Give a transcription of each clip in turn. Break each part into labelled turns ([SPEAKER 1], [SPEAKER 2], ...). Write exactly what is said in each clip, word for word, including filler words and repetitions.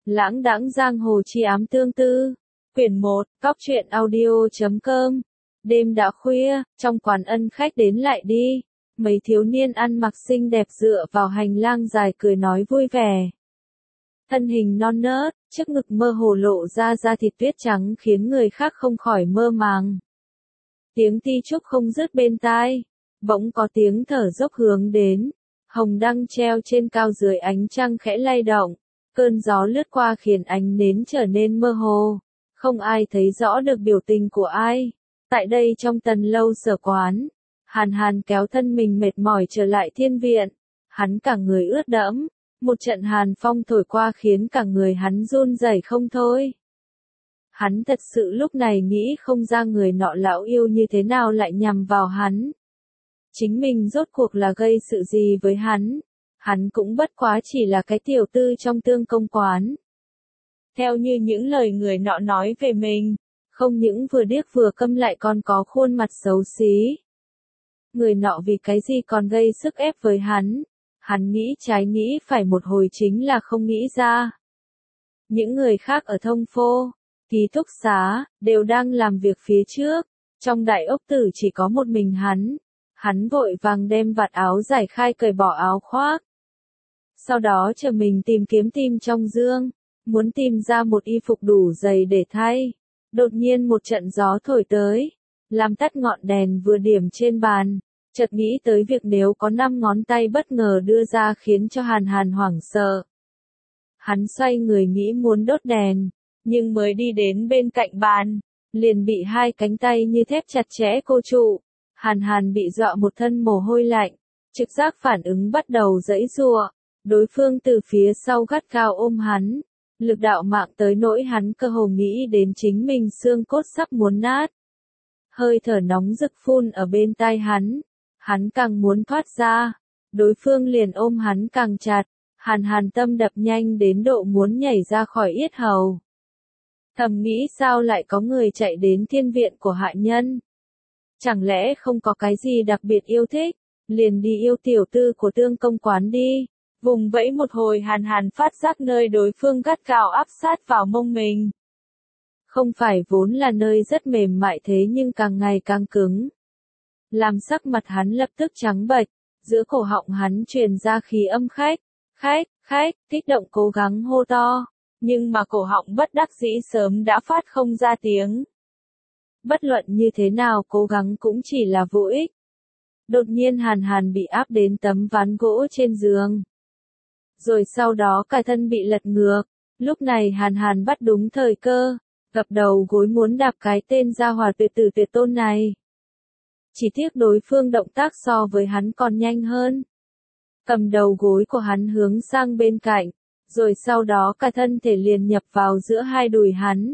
[SPEAKER 1] Lãng đãng giang hồ chi ám tương tư. Quyển một, Cóc truyện audio chấm com. Đêm đã khuya, trong quán ân khách đến lại đi. Mấy thiếu niên ăn mặc xinh đẹp dựa vào hành lang dài cười nói vui vẻ. Thân hình non nớt, trước ngực mơ hồ lộ ra da thịt tuyết trắng khiến người khác không khỏi mơ màng. Tiếng ti trúc không dứt bên tai, bỗng có tiếng thở dốc hướng đến. Hồng đăng treo trên cao dưới ánh trăng khẽ lay động, cơn gió lướt qua khiến ánh nến trở nên mơ hồ, không ai thấy rõ được biểu tình của ai. Tại đây trong tần lâu sở quán, Hàn Hàn kéo thân mình mệt mỏi trở lại thiên viện, hắn cả người ướt đẫm, một trận hàn phong thổi qua khiến cả người hắn run rẩy không thôi. Hắn thật sự lúc này nghĩ không ra người nọ lão yêu như thế nào lại nhằm vào hắn. Chính mình rốt cuộc là gây sự gì với hắn, hắn cũng bất quá chỉ là cái tiểu tư trong tương công quán. Theo như những lời người nọ nói về mình, không những vừa điếc vừa câm lại còn có khuôn mặt xấu xí. Người nọ vì cái gì còn gây sức ép với hắn, hắn nghĩ trái nghĩ phải một hồi chính là không nghĩ ra. Những người khác ở thông phô, ký túc xá, đều đang làm việc phía trước, trong đại ốc tử chỉ có một mình hắn. Hắn vội vàng đem vạt áo giải khai cởi bỏ áo khoác. Sau đó chờ mình tìm kiếm tìm trong dương, muốn tìm ra một y phục đủ dày để thay. Đột nhiên một trận gió thổi tới, làm tắt ngọn đèn vừa điểm trên bàn, chợt nghĩ tới việc nếu có năm ngón tay bất ngờ đưa ra khiến cho Hàn Hàn hoảng sợ. Hắn xoay người nghĩ muốn đốt đèn, nhưng mới đi đến bên cạnh bàn, liền bị hai cánh tay như thép chặt chẽ cô trụ. Hàn Hàn bị dọa một thân mồ hôi lạnh, trực giác phản ứng bắt đầu giãy giụa, đối phương từ phía sau gắt gao ôm hắn, lực đạo mạng tới nỗi hắn cơ hồ nghĩ đến chính mình xương cốt sắp muốn nát. Hơi thở nóng rực phun ở bên tai hắn, hắn càng muốn thoát ra, đối phương liền ôm hắn càng chặt, Hàn Hàn tâm đập nhanh đến độ muốn nhảy ra khỏi yết hầu. Thầm nghĩ sao lại có người chạy đến thiên viện của hạ nhân. Chẳng lẽ không có cái gì đặc biệt yêu thích, liền đi yêu tiểu tư của tương công quán đi. Vùng vẫy một hồi Hàn Hàn phát giác nơi đối phương gắt gao áp sát vào mông mình. Không phải vốn là nơi rất mềm mại thế nhưng càng ngày càng cứng. Làm sắc mặt hắn lập tức trắng bệch, giữa cổ họng hắn truyền ra khí âm khách, khách, khách, kích động cố gắng hô to, nhưng mà cổ họng bất đắc dĩ sớm đã phát không ra tiếng. Bất luận như thế nào cố gắng cũng chỉ là vô ích. Đột nhiên Hàn Hàn bị áp đến tấm ván gỗ trên giường. Rồi sau đó cả thân bị lật ngược. Lúc này Hàn Hàn bắt đúng thời cơ, gập đầu gối muốn đạp cái tên gia hỏa tuyệt tử tuyệt tôn này. Chỉ tiếc đối phương động tác so với hắn còn nhanh hơn. Cầm đầu gối của hắn hướng sang bên cạnh, rồi sau đó cả thân thể liền nhập vào giữa hai đùi hắn.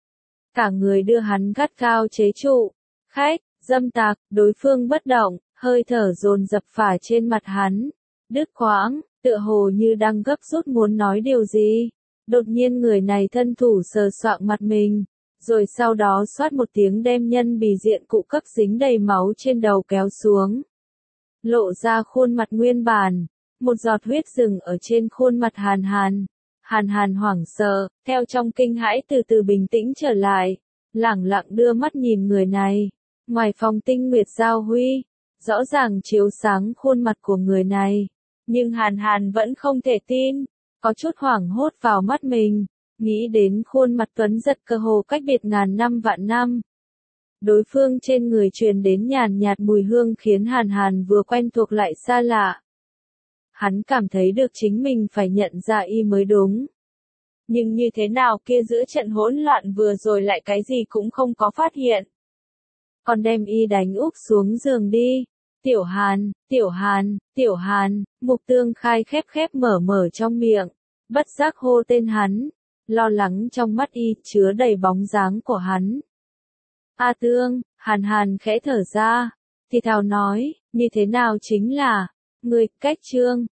[SPEAKER 1] Cả người đưa hắn gắt gao chế trụ. Khách, dâm tặc, đối phương bất động, hơi thở dồn dập phả trên mặt hắn. Đứt quãng, tựa hồ như đang gấp rút muốn nói điều gì. Đột nhiên người này thân thủ sờ soạng mặt mình, rồi sau đó xoát một tiếng đem nhân bì diện cụ cấp dính đầy máu trên đầu kéo xuống. Lộ ra khuôn mặt nguyên bản, một giọt huyết rừng ở trên khuôn mặt Hàn Hàn. Hàn Hàn hoảng sợ, theo trong kinh hãi từ từ bình tĩnh trở lại, lẳng lặng đưa mắt nhìn người này. Ngoài phòng tinh nguyệt giao huy, rõ ràng chiếu sáng khuôn mặt của người này. Nhưng Hàn Hàn vẫn không thể tin, có chút hoảng hốt vào mắt mình, nghĩ đến khuôn mặt tuấn giật cơ hồ cách biệt ngàn năm vạn năm. Đối phương trên người truyền đến nhàn nhạt mùi hương khiến Hàn Hàn vừa quen thuộc lại xa lạ. Hắn cảm thấy được chính mình phải nhận ra y mới đúng. Nhưng như thế nào kia giữa trận hỗn loạn vừa rồi lại cái gì cũng không có phát hiện. Còn đem y đánh úp xuống giường đi. Tiểu Hàn, Tiểu Hàn, Tiểu Hàn, Mục Tương Khai khép khép mở mở trong miệng, bất giác hô tên hắn, lo lắng trong mắt y chứa đầy bóng dáng của hắn. A Tương, Hàn Hàn khẽ thở ra, thì thào nói, như thế nào chính là, người, cách trương,